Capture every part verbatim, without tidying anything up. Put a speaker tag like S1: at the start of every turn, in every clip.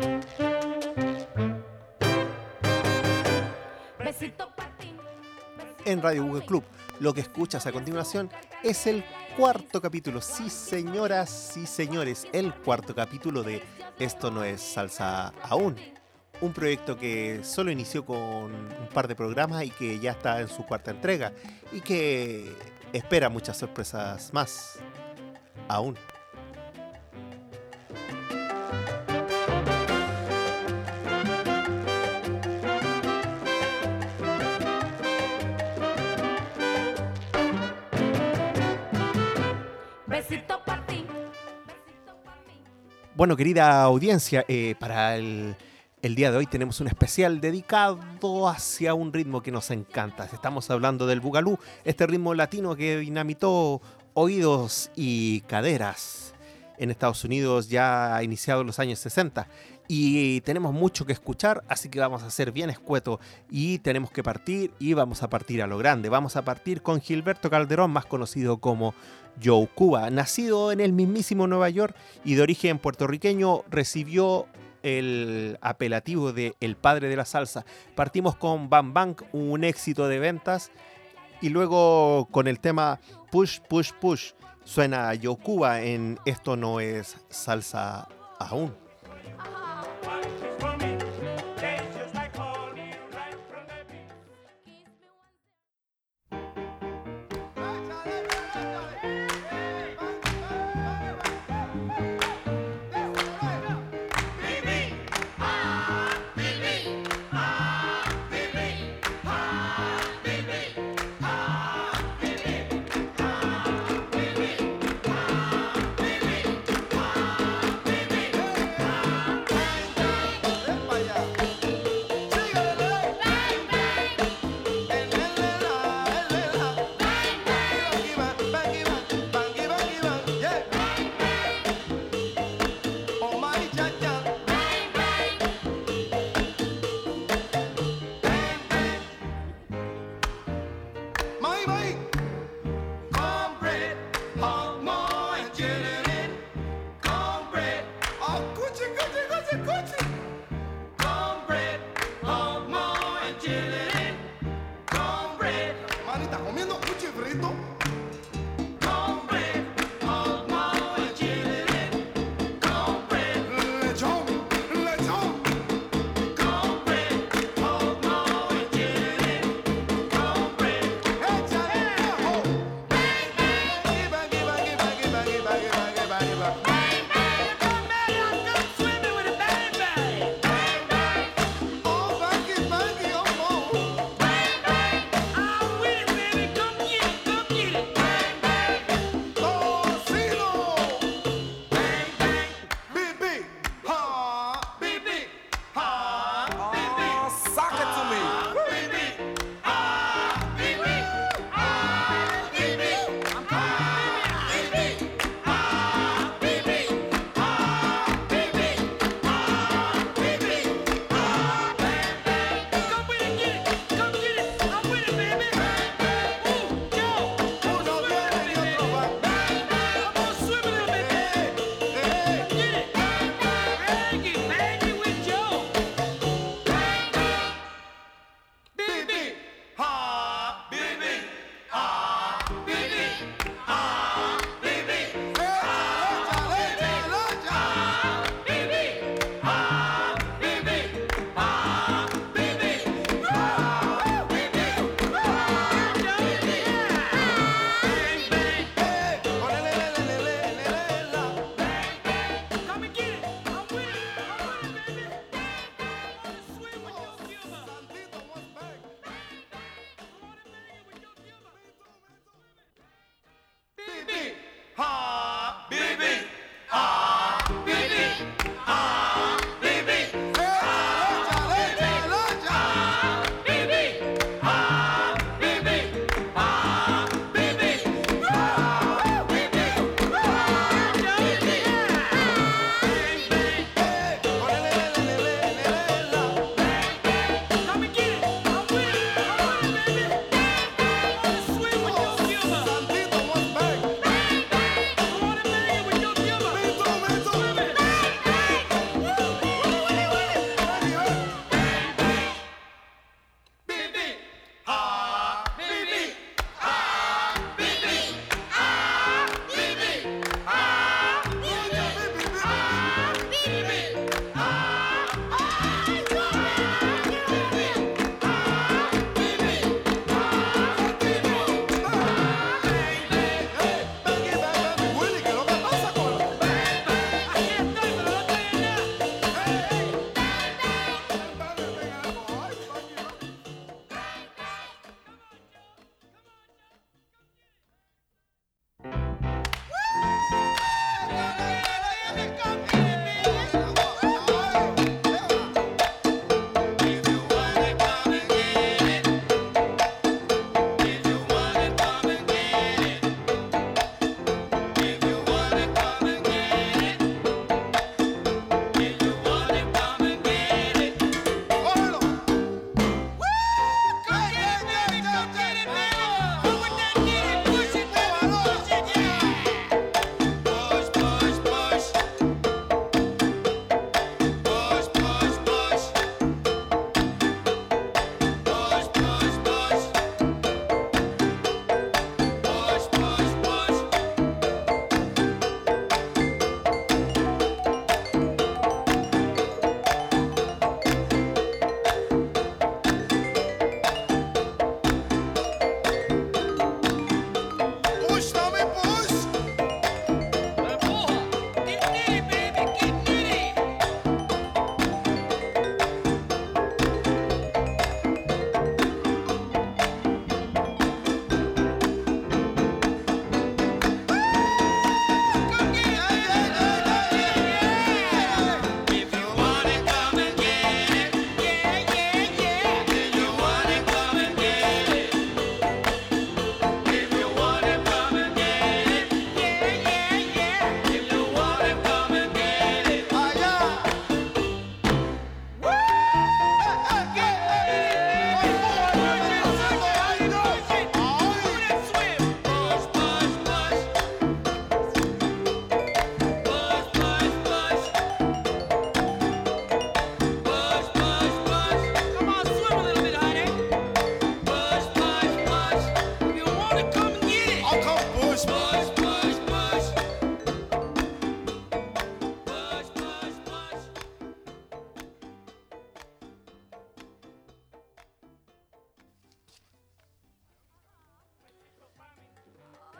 S1: En Radio Google Club, lo que escuchas a continuación es el cuarto capítulo, sí señoras, sí señores, el cuarto capítulo de Esto no es salsa aún. Un proyecto que solo inició con un par de programas y que ya está en su cuarta entrega y que espera muchas sorpresas más aún. Bueno, querida audiencia, eh, para el, el día de hoy tenemos un especial dedicado hacia un ritmo que nos encanta. Estamos hablando del bugalú, este ritmo latino que dinamitó oídos y caderas en Estados Unidos ya iniciado en los años sesenta. Y tenemos mucho que escuchar, así que vamos a ser bien escuetos y tenemos que partir y vamos a partir a lo grande. Vamos a partir con Gilberto Calderón, más conocido como Joe Cuba. Nacido en el mismísimo Nueva York y de origen puertorriqueño, recibió el apelativo de el padre de la salsa. Partimos con Bam Bam, un éxito de ventas, y luego con el tema Push, Push, Push. Suena Joe Cuba en Esto no es salsa aún.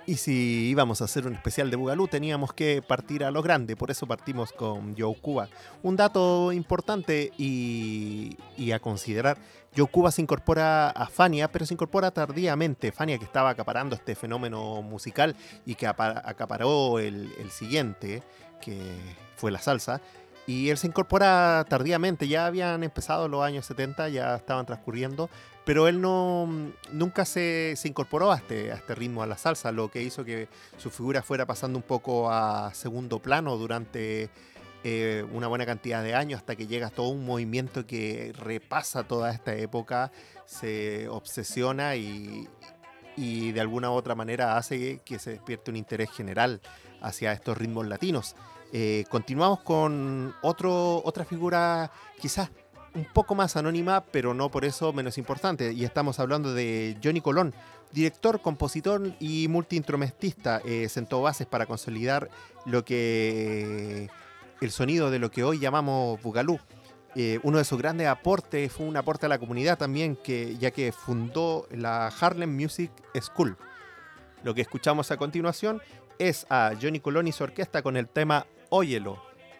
S1: Y si íbamos a hacer un especial de Bugalú, teníamos que partir a lo grande, por eso partimos con Joe Cuba. Un dato importante y, y a considerar, Joe Cuba se incorpora a Fania, pero se incorpora tardíamente. Fania, que estaba acaparando este fenómeno musical y que apa- acaparó el, el siguiente, que fue la salsa, y él se incorpora tardíamente. Ya habían empezado los años setenta, ya estaban transcurriendo, pero él no nunca se, se incorporó a este, a este ritmo, a la salsa, lo que hizo que su figura fuera pasando un poco a segundo plano durante eh, una buena cantidad de años, hasta que llega todo un movimiento que repasa toda esta época, se obsesiona y, y de alguna u otra manera hace que se despierte un interés general hacia estos ritmos latinos. Eh, continuamos con otro, otra figura quizás un poco más anónima, pero no por eso menos importante, y estamos hablando de Johnny Colón, director, compositor y multiinstrumentista. Eh, sentó bases para consolidar lo que el sonido de lo que hoy llamamos Bugalú. Eh, uno de sus grandes aportes fue un aporte a la comunidad también, que, ya que fundó la Harlem Music School. Lo que escuchamos a continuación es a Johnny Colón y su orquesta con el tema Óyelo.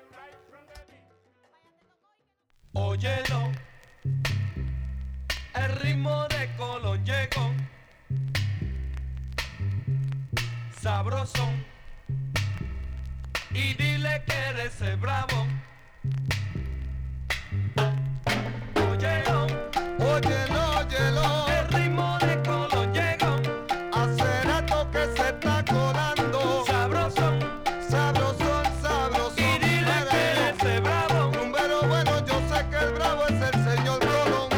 S2: Óyelo, el ritmo de Colón llegó, sabroso, y dile que eres el bravo. Óyelo, óyelo, óyelo, el ritmo de Colón llegó, hace rato que se está colando, sabroso, sabroso, sabroso, y dile que eres el bravo. Pero bueno, yo sé que el bravo es el señor Colón.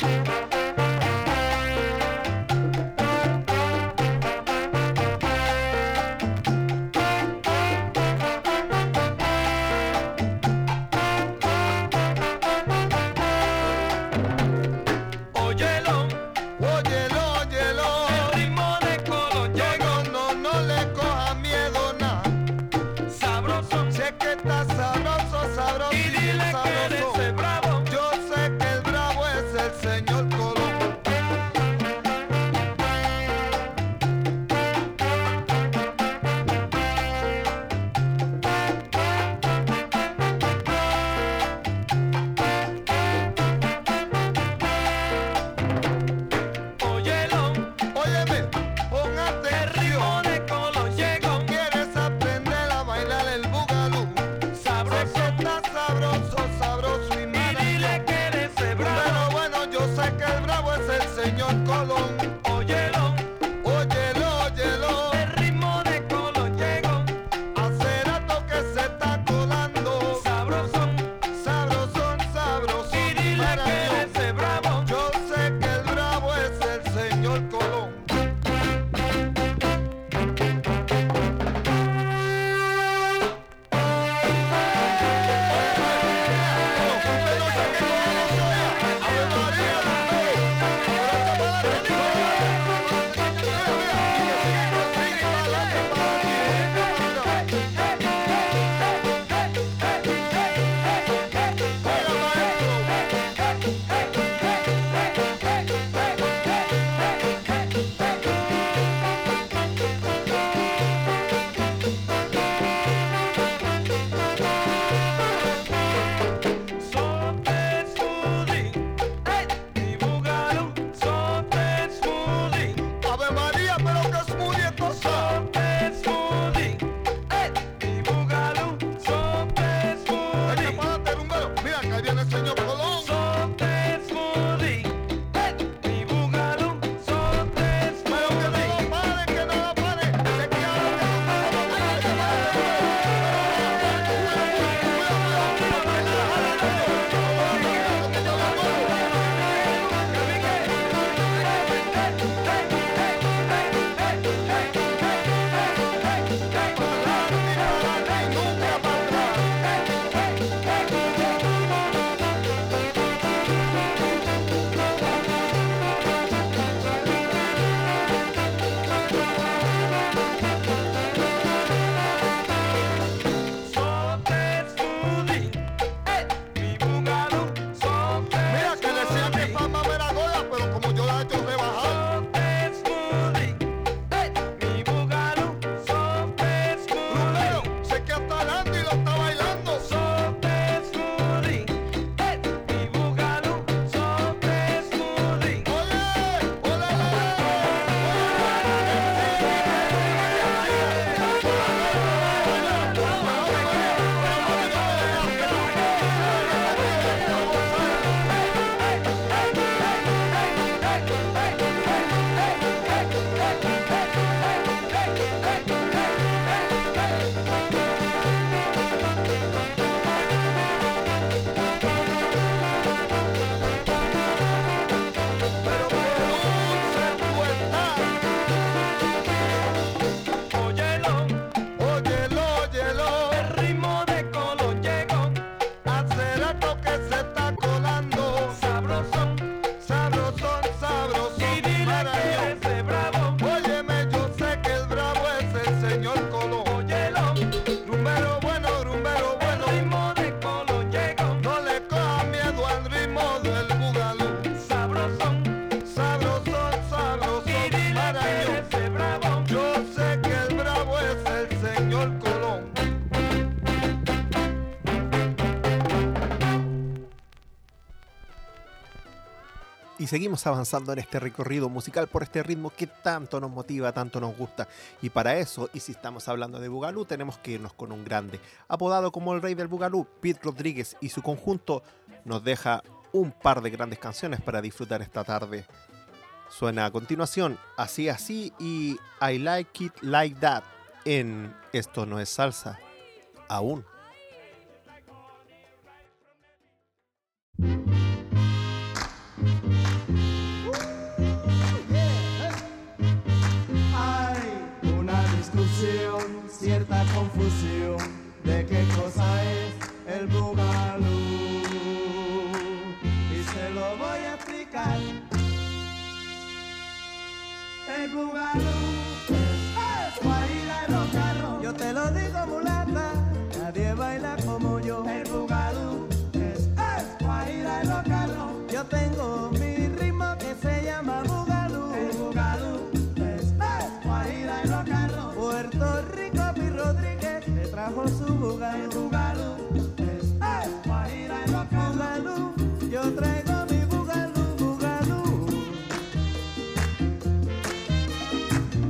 S2: Óyelo, óyelo, óyelo, el ritmo de Colón llegó. No, no, no le coja miedo nada. Sabroso, sé que está sabroso, sabroso, y dile sabroso que eres el bravo. Yo sé que el bravo es el señor Colón. Óyelo, óyeme, pon atención. El ritmo de Colón llegó. ¿Quieres aprender a bailar el bugalú? Sabroso, está sabroso, sabroso y maravilloso. Y dile que eres el bravo. Pero bueno, yo sé que el bravo es el señor Colón. Óyelo, óyelo, óyelo, el ritmo de Colón llegó, hace rato que se está colando, sabroso, sabroso, sabroso, y dile que eres el bravo. Yo sé que el bravo es el señor Colón. Sote smoothie, ey, mi bugalú, sote smoothie. Ave María, pero que smoothie esto sote smoothie, ey, mi bugalú, sote smoothie. Párate, rumbero, mira que ahí viene el señor Colón. Sote smoothie, ey, mi bugalú, sote smoothie. Pero que no lo pare, que no lo pare, que
S1: Y seguimos avanzando en este recorrido musical por este ritmo que tanto nos motiva, tanto nos gusta. Y para eso, y si estamos hablando de Boogaloo, tenemos que irnos con un grande. Apodado como el rey del Boogaloo, Pete Rodríguez y su conjunto nos deja un par de grandes canciones para disfrutar esta tarde. Suena a continuación Así Así y I Like It Like That en Esto No Es Salsa, aún.
S3: Cierta confusión de qué cosa es el Boogaloo, y se lo voy a explicar. El Boogaloo es guarida en los carros. Yo te lo digo, mulata, nadie baila como yo. El Boogaloo es, es guarida en los carros. Yo tengo mi ritmo que se llama Boogaloo. El Boogaloo es, es guarida en los carros. Puerto Rico, Rodríguez le trajo su Boogaloo. Boogaloo es, es guarida en los Boogaloo. Yo traigo mi Boogaloo, Boogaloo.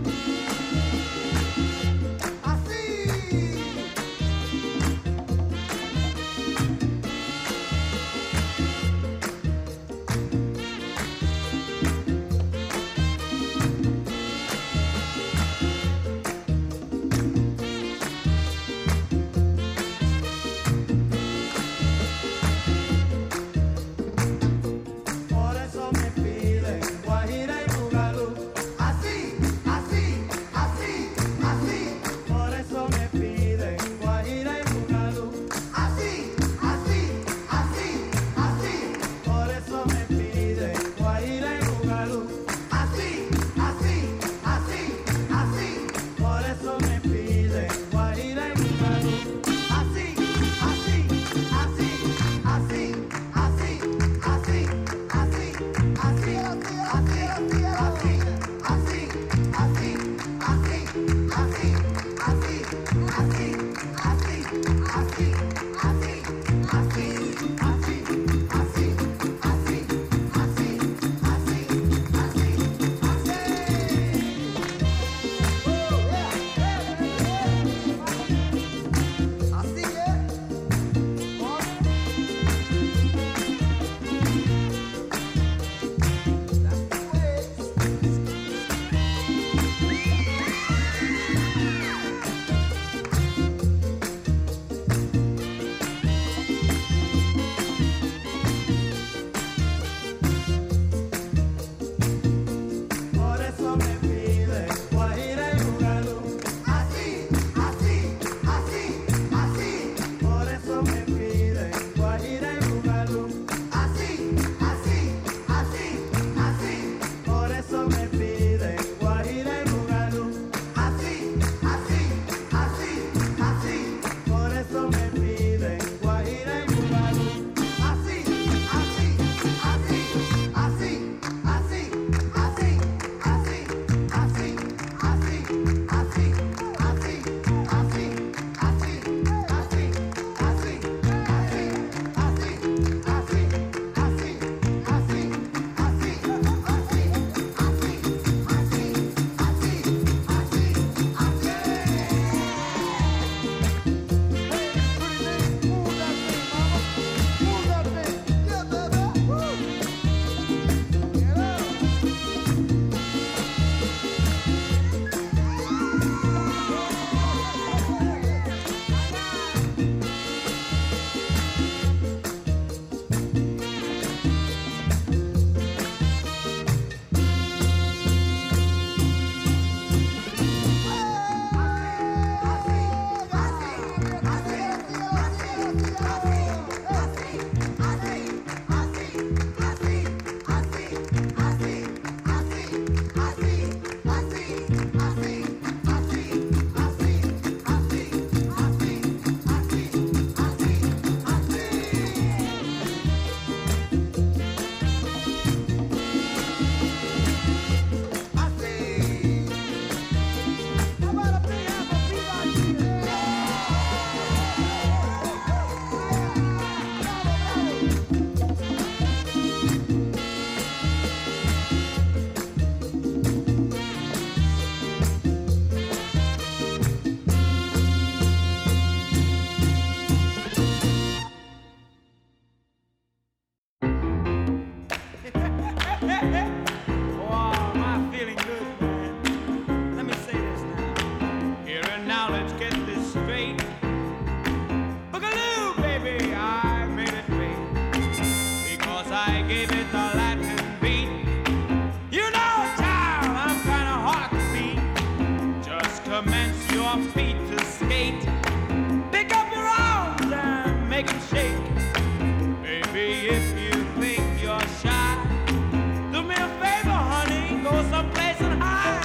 S4: gave it the Latin beat. You know, child, I'm kinda hard to beat. Just commence your feet to skate. Pick up your arms and make them shake. Baby, if you think you're shy, do me a favor, honey, go someplace and hide.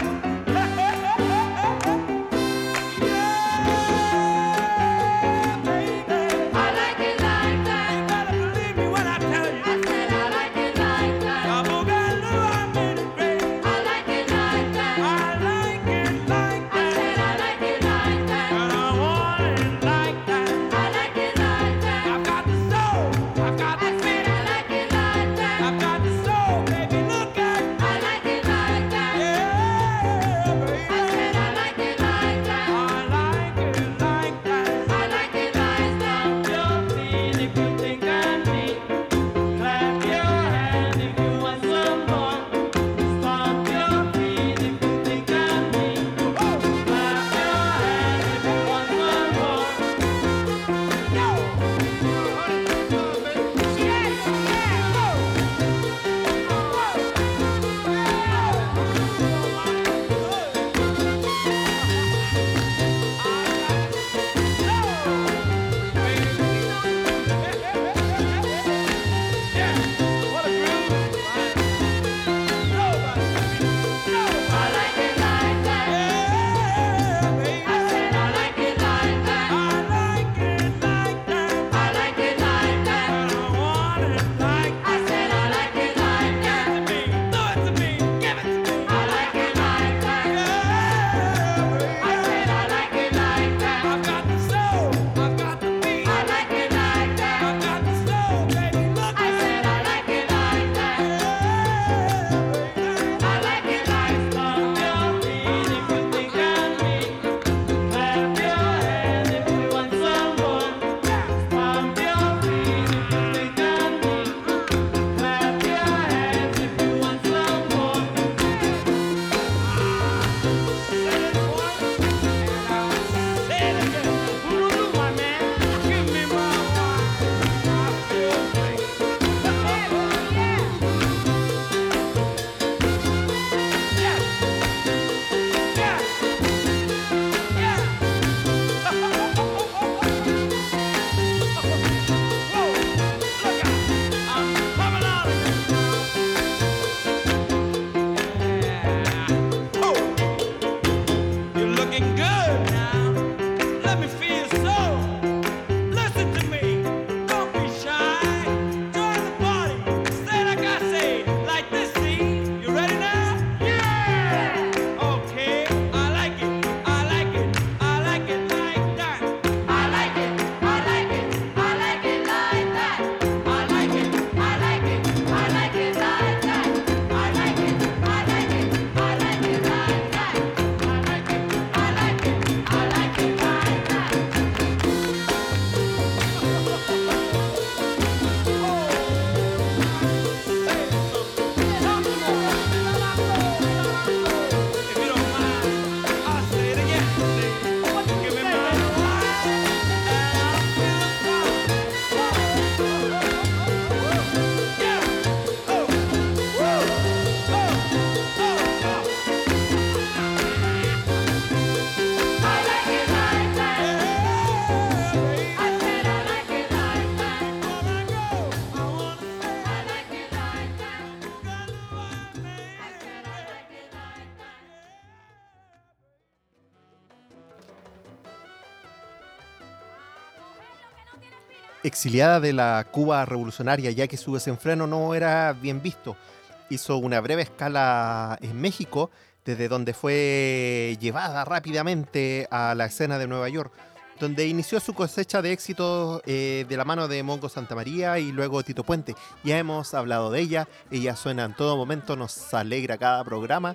S1: Exiliada de la Cuba revolucionaria, ya que su desenfreno no era bien visto, hizo una breve escala en México, desde donde fue llevada rápidamente a la escena de Nueva York, donde inició su cosecha de éxitos eh, de la mano de Mongo Santamaría y luego Tito Puente. Ya hemos hablado de ella, ella suena en todo momento, nos alegra cada programa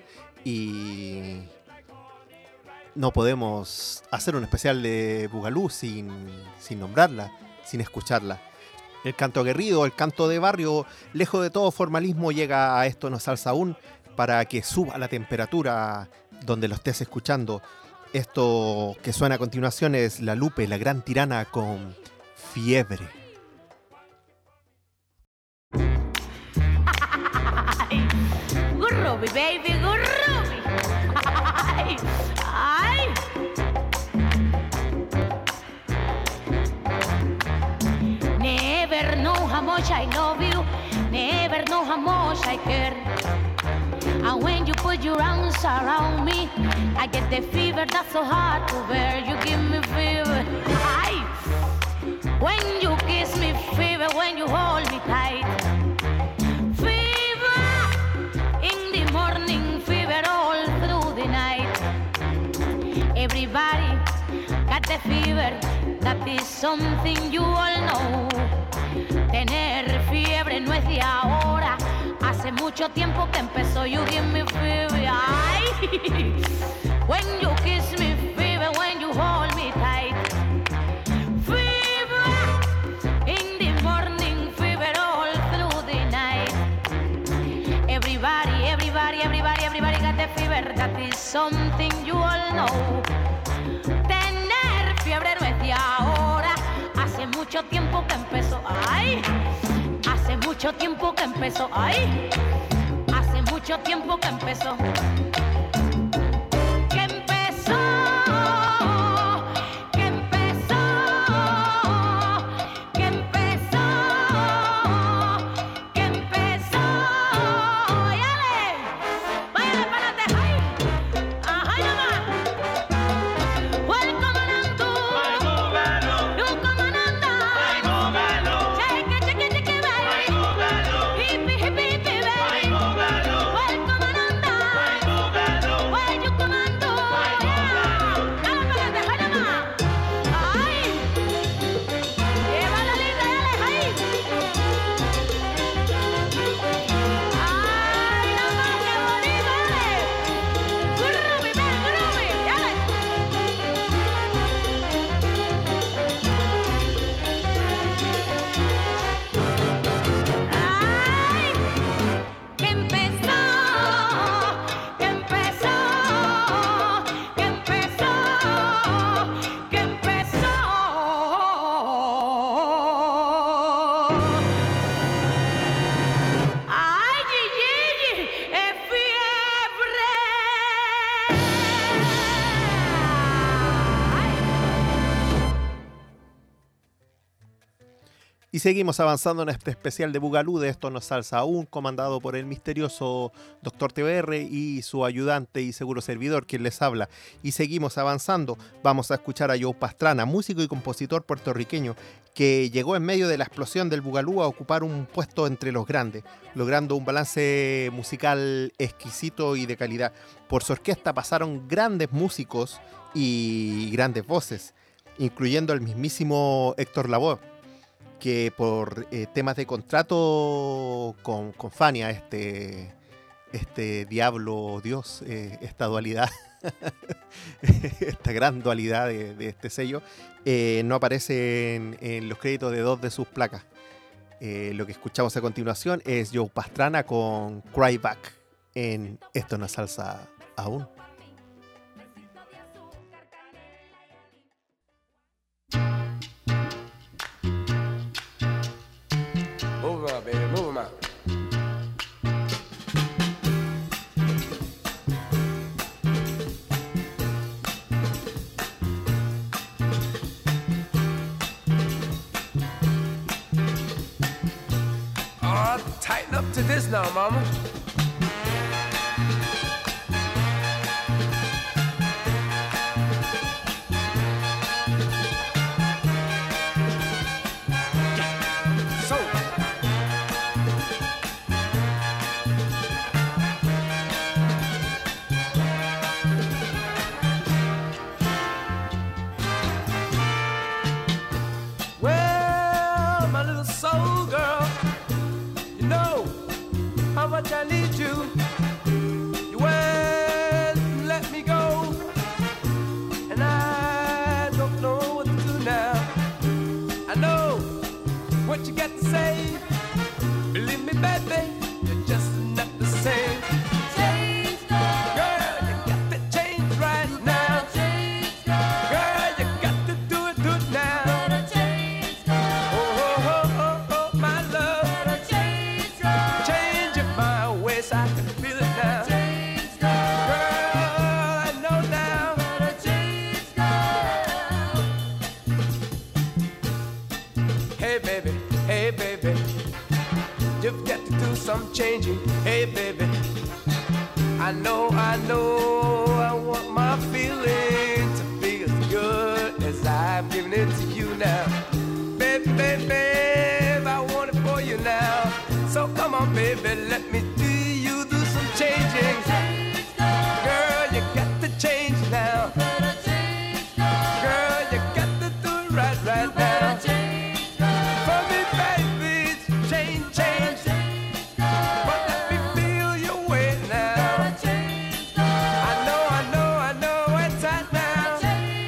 S1: y no podemos hacer un especial de Bugalú sin, sin nombrarla, sin escucharla. El canto aguerrido, el canto de barrio, lejos de todo formalismo, llega a Esto No Salsa Aún para que suba la temperatura donde lo estés escuchando. Esto que suena a continuación es La Lupe, la gran tirana, con Fiebre.
S5: groovy, baby, groovy. Ay, ay. Never know how much I love you. Never know how much I care. And when you put your arms around me, I get the fever that's so hard to bear. You give me fever. Ay. When you kiss me, fever. When you hold me tight, fever. In the morning, fever all through the night. Everybody got the fever. That is something you all know. Tener fiebre no es de ahora. Hace mucho tiempo que empezó. You give me fever. Ay. When you kiss me, fever. When you hold me tight, fever. In the morning, fever all through the night. Everybody, everybody, everybody, everybody got the fever. That is something you all know. Tener fiebre no es de ahora. Hace mucho tiempo que empezó. Ay. Hace mucho tiempo que empezó. Ay. Hace mucho tiempo que empezó. Que empezó. Que empezó. Que empezó. Que empezó. Váyale. Váyale para adelante. Ay. Ajá, nomás. Welcome on to. You come on under. Shake it, shake it, shake it, baby. Hippie, hippie, hippie, baby. Welcome on under. Where you come on to? Yeah. Dale para adelante, ay, nomás. Ay. Lleva la linda, dale, ay. Ay, nomás, qué bonito, dale. Groovy, man, groovy, dale. Ay, que empezó, que empezó, que empezó, que empezó. Ay, Gigi, es fiebre.
S1: Y seguimos avanzando en este especial de Bugalú de Esto No es Salsa Aún, comandado por el misterioso doctor T B R y su ayudante y seguro servidor, quien les habla. Y seguimos avanzando. Vamos a escuchar a Joe Pastrana, músico y compositor puertorriqueño, que llegó en medio de la explosión del Bugalú a ocupar un puesto entre los grandes, logrando un balance musical exquisito y de calidad. Por su orquesta pasaron grandes músicos y grandes voces, incluyendo el mismísimo Héctor Lavoe, que por eh, temas de contrato con, con Fania, este, este diablo Dios, eh, esta dualidad, esta gran dualidad de, de este sello, eh, no aparece en, en los créditos de dos de sus placas. Eh, lo que escuchamos a continuación es Joe Pastrana con Cry Back en Esto No es Salsa Aún.
S6: Move 'em out, baby, move 'em out. Oh, tighten up to this now, mama. So. Well, my little soul girl, you know how much I need you. You won't let me go, and I don't know what to do now. I know what you got to say. Believe me, baby, you're just not the same. Girl, you got to change right now. Girl, you got to do it, do it now. Oh, oh, oh, oh, oh, my love. Change my ways, I can feel it now. some changing. Hey, baby, I know, I know, I want my feeling to be as good as I'm giving it to you now. Baby, baby, baby, I want it for you now. So come on, baby, let me do you do some changing. Girl, you got to change now. Girl, you got to do it right, right now. For me, baby, it's change, change. But let me feel your way now. I know, I know, I know it's right now.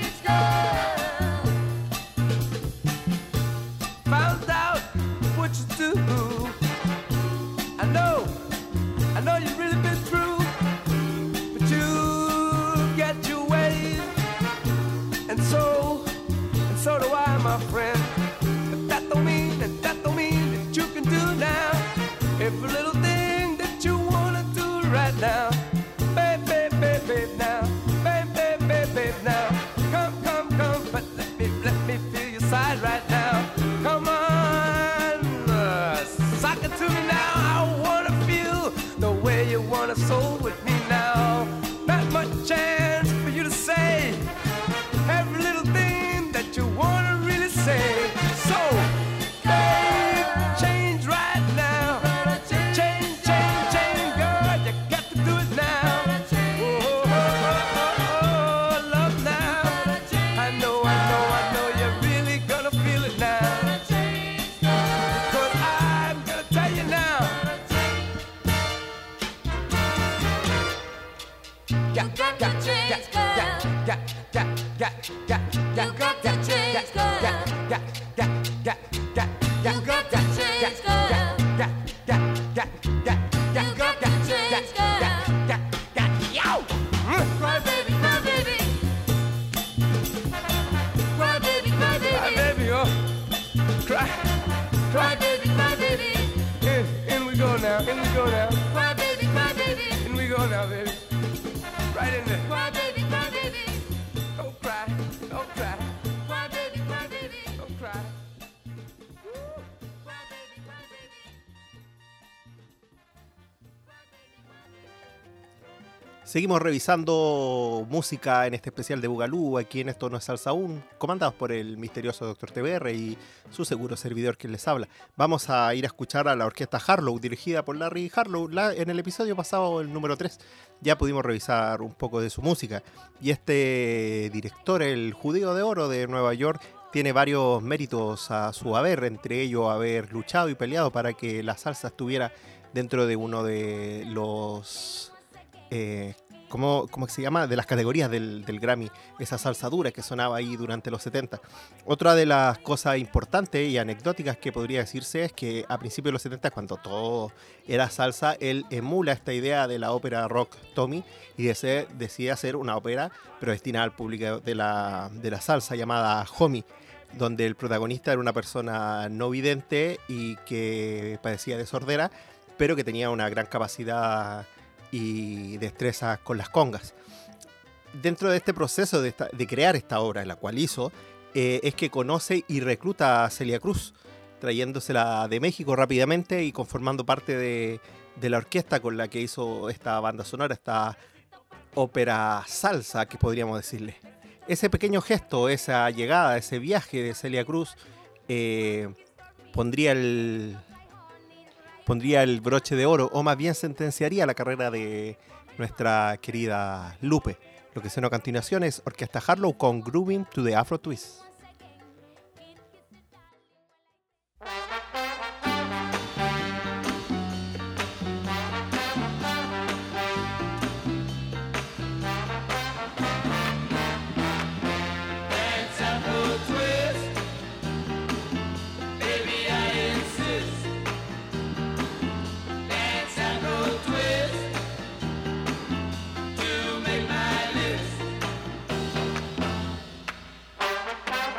S6: Found out what you do. I know, I know you've really been through, but you get your ways, and so, and so do I, my friend. But that don't mean, that that don't mean that you can do now every little thing that you wanna do right now. Babe, babe, babe, babe, now. Babe, babe, babe, babe, now. Come, come, come, but let me, let me feel your side right now. Come on, uh, sock it to me now. I wanna feel the way you wanna soul with me now. Not much chance for you to say every little thing that you wanna really say. So, babe, change right now. Change, change, change, girl, you got to do it now. Oh, oh, oh, oh, love now. I know, I know, I know you're really gonna feel it now. Because I'm gonna tell you now. Yeah, yeah, yeah, yeah, yeah, yeah, yeah, yeah, yeah, yeah,
S5: You got to change, girl.
S6: yeah, yeah, yeah, yeah, yeah, yeah,
S5: You got to
S6: yeah,
S5: change,
S6: yeah,
S5: girl.
S6: yeah, yeah, yeah, yeah, yeah,
S5: You got to
S6: yeah,
S5: change,
S6: yeah,
S5: girl.
S6: yeah, yeah, yow!
S5: Cry baby, cry baby. Cry baby, cry
S6: Cry,
S5: baby.
S6: baby, oh, cry,
S5: Cry
S6: cry.
S5: baby, cry baby.
S6: In, in we go now, in we go now,
S5: Cry baby, cry baby.
S6: in we go now, baby. Right in there.
S5: Cry baby, cry baby.
S6: Don't cry, don't cry,
S5: Cry baby, cry baby.
S6: don't cry.
S5: Cry baby, cry baby.
S1: Seguimos revisando música en este especial de Bugalú, aquí en Esto No es Salsa aún, comandados por el misterioso doctor T B R y su seguro servidor que les habla. Vamos a ir a escuchar a la orquesta Harlow, dirigida por Larry Harlow. La- en el episodio pasado, el número tres, ya pudimos revisar un poco de su música. Y este director, el judío de oro de Nueva York, tiene varios méritos a su haber, entre ellos haber luchado y peleado para que la salsa estuviera dentro de uno de los... Eh, ¿cómo, cómo se llama? De las categorías del, del Grammy, esa salsa dura que sonaba ahí durante los setenta. Otra de las cosas importantes y anecdóticas que podría decirse es que a principios de los setenta, cuando todo era salsa, él emula esta idea de la ópera rock Tommy y dese- decide hacer una ópera, pero destinada al público de la, de la salsa, llamada Homie, donde el protagonista era una persona no vidente y que padecía de sordera, pero que tenía una gran capacidad y destreza con las congas. Dentro de este proceso de, esta- de crear esta obra, la cual hizo, eh, es que conoce y recluta a Celia Cruz, trayéndosela de México rápidamente y conformando parte de, de la orquesta con la que hizo esta banda sonora, esta ópera salsa, que podríamos decirle. Ese pequeño gesto, esa llegada, ese viaje de Celia Cruz, eh, pondría el pondría el broche de oro, o más bien sentenciaría la carrera de nuestra querida Lupe. Lo que suena a continuación es Orquesta Harlow con Grooving to the Afro Twist.
S5: Twist.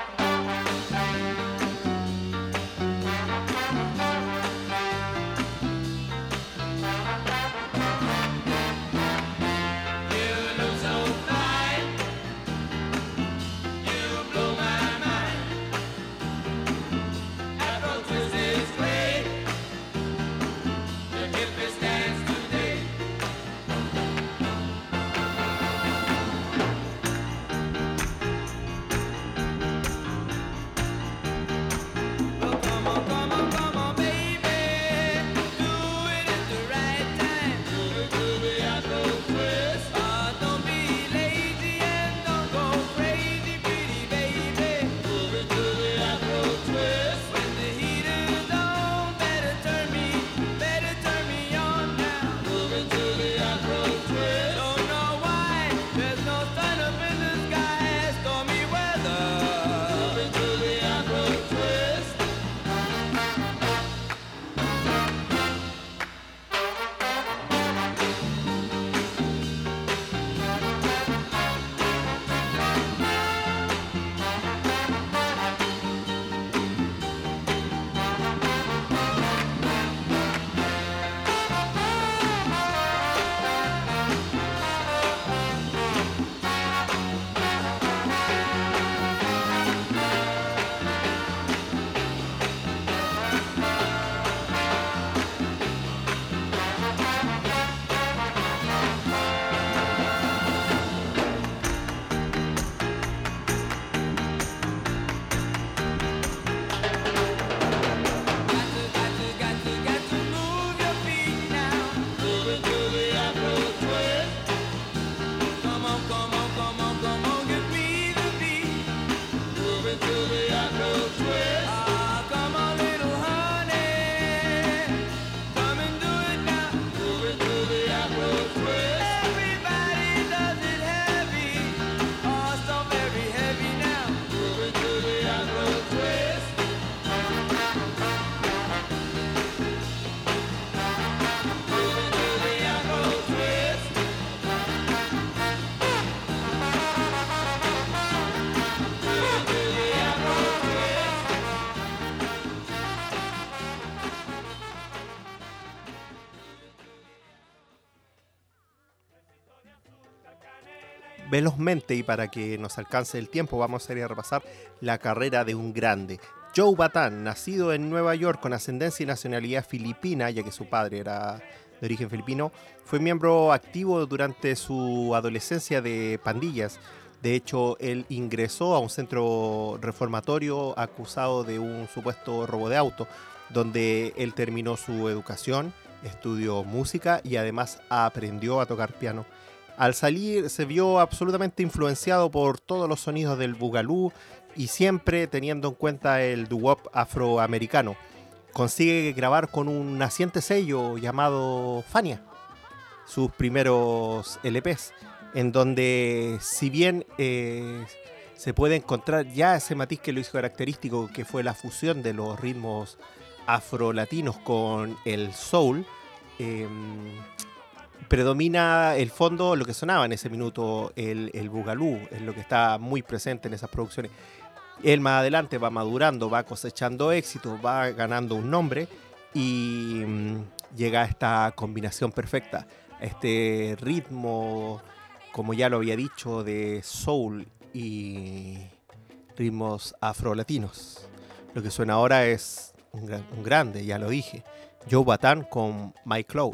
S1: velozmente y para que nos alcance el tiempo, vamos a ir a repasar la carrera de un grande. Joe Bataan, nacido en Nueva York con ascendencia y nacionalidad filipina, ya que su padre era de origen filipino, fue miembro activo durante su adolescencia de pandillas. De hecho, él ingresó a un centro reformatorio acusado de un supuesto robo de auto, donde él terminó su educación, estudió música y además aprendió a tocar piano. Al salir se vio absolutamente influenciado por todos los sonidos del bugalú y siempre teniendo en cuenta el doo-wop afroamericano. Consigue grabar con un naciente sello llamado Fania sus primeros L Pes, en donde si bien eh, se puede encontrar ya ese matiz que lo hizo característico, que fue la fusión de los ritmos afrolatinos con el soul, eh, predomina el fondo, lo que sonaba en ese minuto, el, el bugalú, es lo que está muy presente en esas producciones. Él más adelante va madurando, va cosechando éxito, va ganando un nombre y mmm, llega a esta combinación perfecta, este ritmo, como ya lo había dicho, de soul y ritmos afrolatinos. Lo que suena ahora es un, gran, un grande, ya lo dije, Joe Bataan con My Cloud.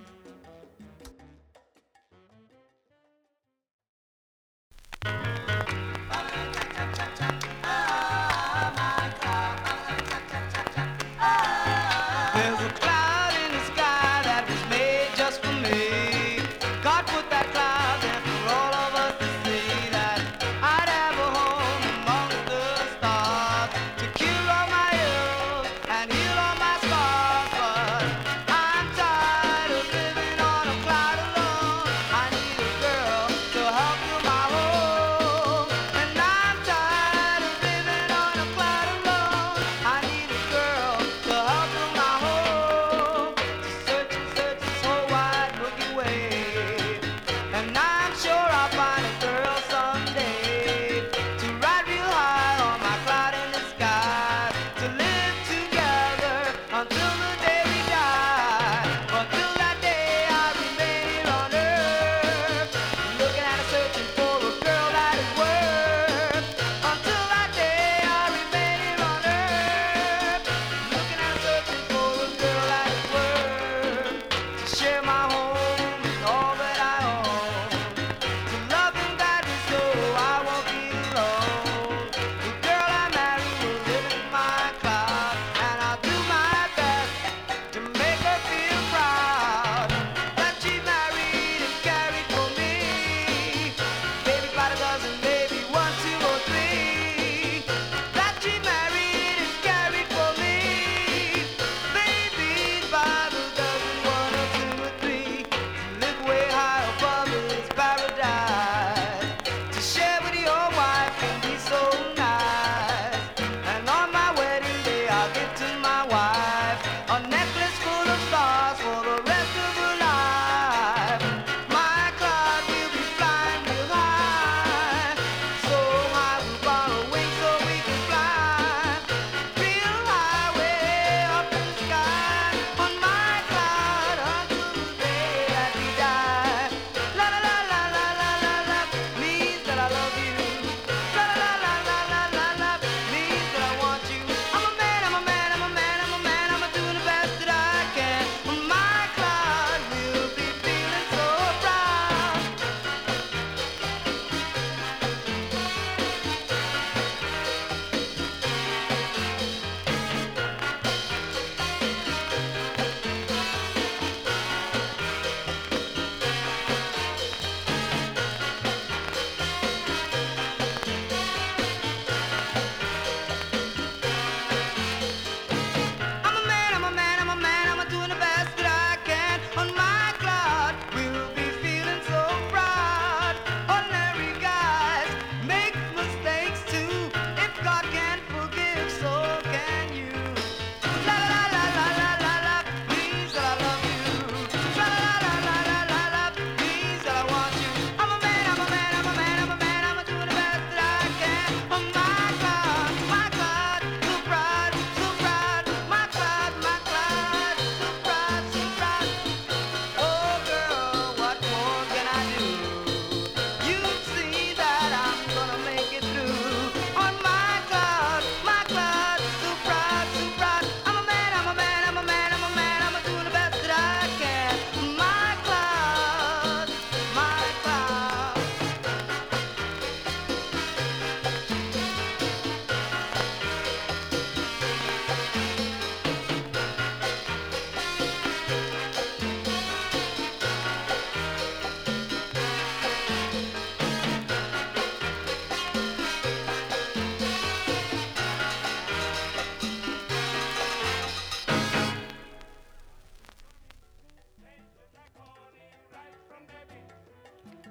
S6: There's a cloud in the sky that was made just for me. God put that cloud there for all of us to see, that I'd have a home among the stars to cure all my ills and heal all my scars. But I'm tired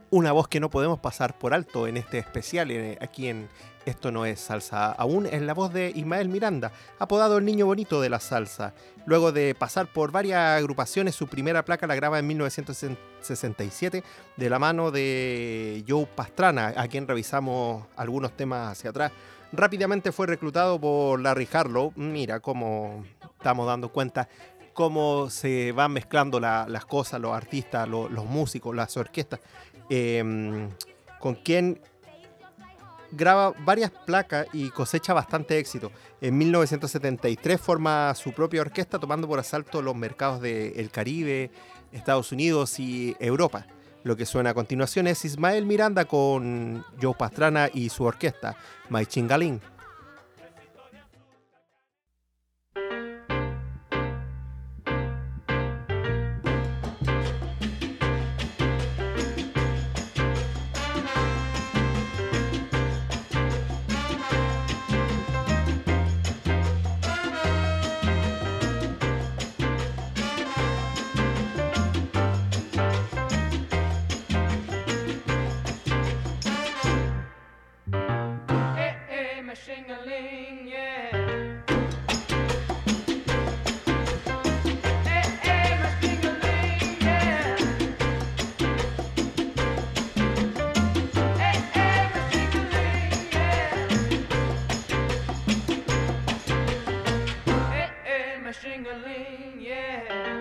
S1: una voz que no podemos pasar por alto en este especial, eh, aquí en Esto No Es Salsa Aún, es la voz de Ismael Miranda, apodado el niño bonito de la salsa. Luego de pasar por varias agrupaciones, su primera placa la graba en mil novecientos sesenta y siete de la mano de Joe Pastrana, a quien revisamos algunos temas hacia atrás. Rápidamente fue reclutado por Larry Harlow. Mira cómo estamos dando cuenta cómo se van mezclando la, las cosas, los artistas, lo, los músicos, las orquestas, eh, con quien graba varias placas y cosecha bastante éxito. En mil novecientos setenta y tres forma su propia orquesta, tomando por asalto los mercados del Caribe, Estados Unidos y Europa. Lo que suena a continuación es Ismael Miranda con Joe Pastrana y su orquesta, My Chingaling.
S6: Shing-a-ling, yeah. Shing-a-ling, yeah.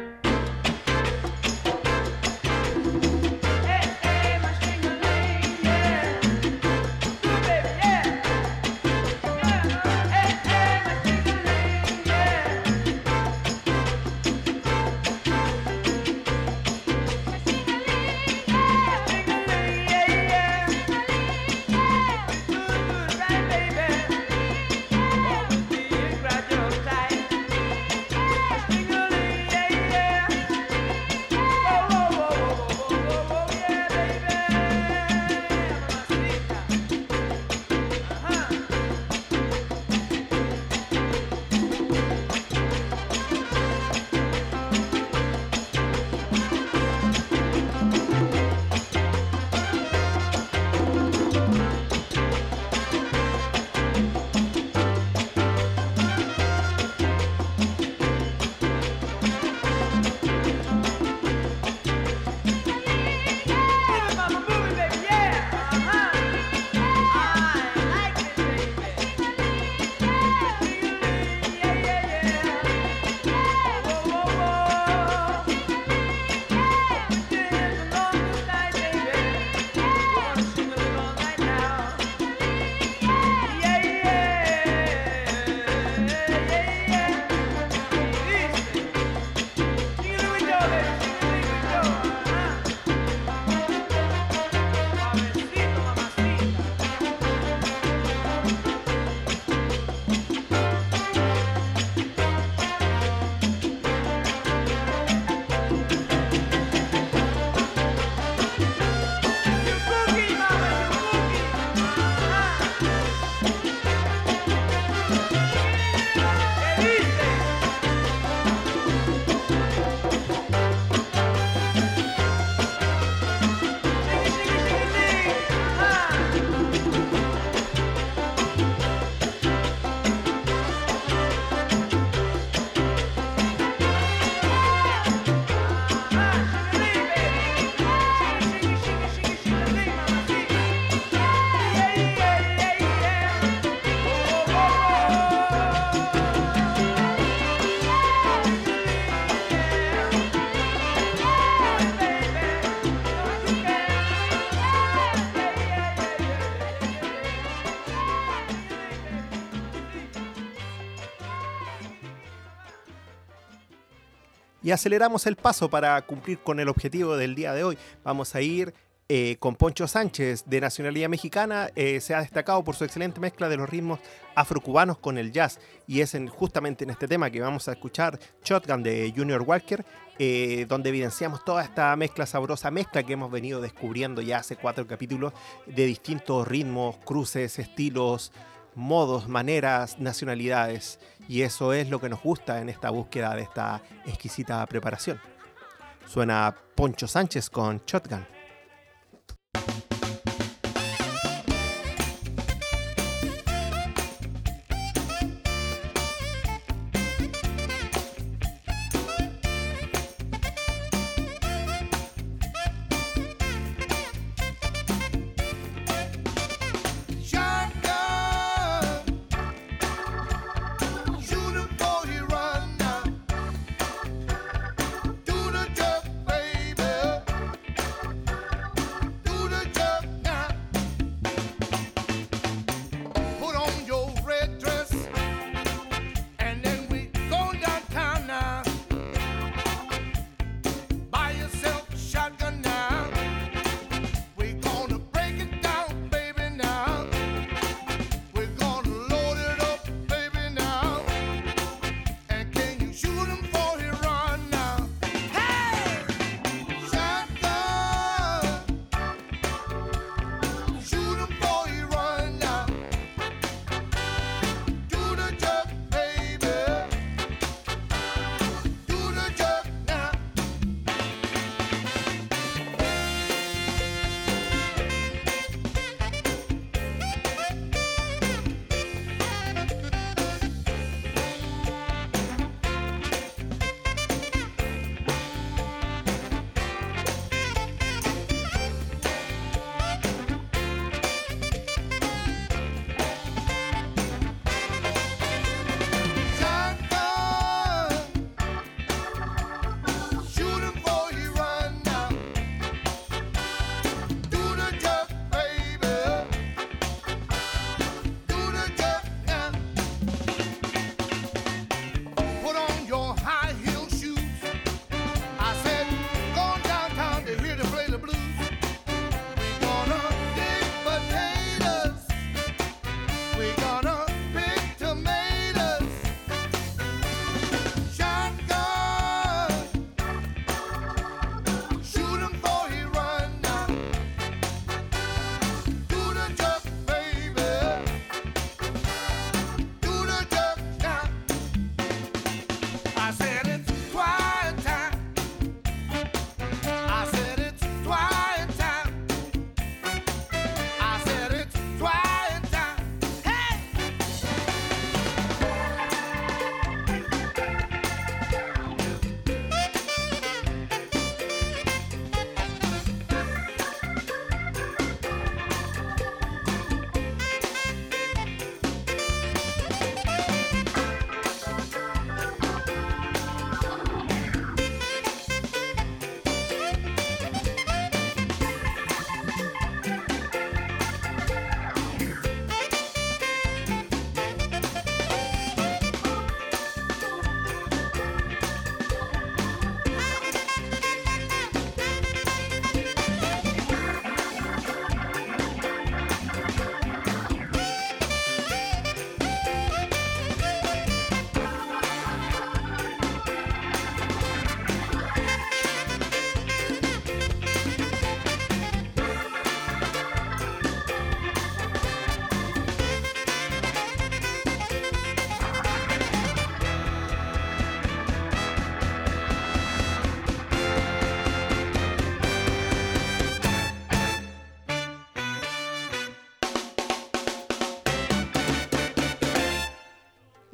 S1: Y aceleramos el paso para cumplir con el objetivo del día de hoy. Vamos a ir eh, con Poncho Sánchez, de nacionalidad mexicana. Eh, se ha destacado por su excelente mezcla de los ritmos afrocubanos con el jazz. Y es en, justamente en este tema que vamos a escuchar, Shotgun de Junior Walker, eh, donde evidenciamos toda esta mezcla, sabrosa mezcla que hemos venido descubriendo ya hace cuatro capítulos, de distintos ritmos, cruces, estilos, modos, maneras, nacionalidades, y eso es lo que nos gusta en esta búsqueda de esta exquisita preparación. Suena Poncho Sánchez con Shotgun.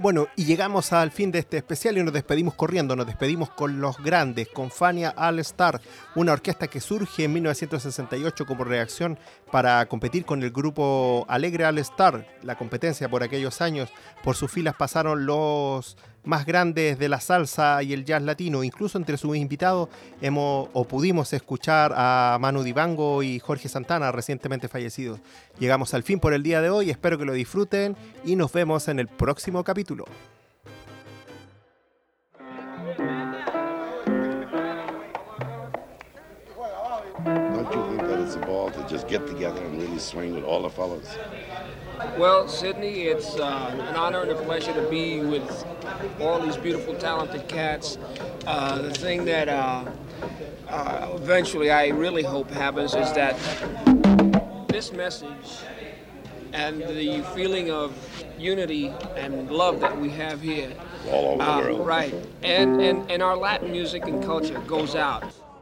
S1: Bueno, y llegamos al fin de este especial y nos despedimos corriendo, nos despedimos con los grandes, con Fania All Star, una orquesta que surge en mil novecientos sesenta y ocho como reacción para competir con el grupo Alegre All Star. La competencia por aquellos años, por sus filas pasaron los más grandes de la salsa y el jazz latino. Incluso entre sus invitados hemos o pudimos escuchar a Manu Dibango y Jorge Santana, recientemente fallecidos. Llegamos al fin por el día de hoy, espero que lo disfruten y nos vemos en el próximo capítulo.
S7: Don't you think that it's a ball to just get together and really swing with all the fellas?
S8: Well, Sydney, it's uh, an honor and a pleasure to be with all these beautiful, talented cats. Uh, the thing that uh, uh, eventually I really hope happens is that this message and the feeling of unity and love that we have here,
S7: All over the
S8: uh,
S7: world.
S8: right, and, and, and our Latin music and culture goes out.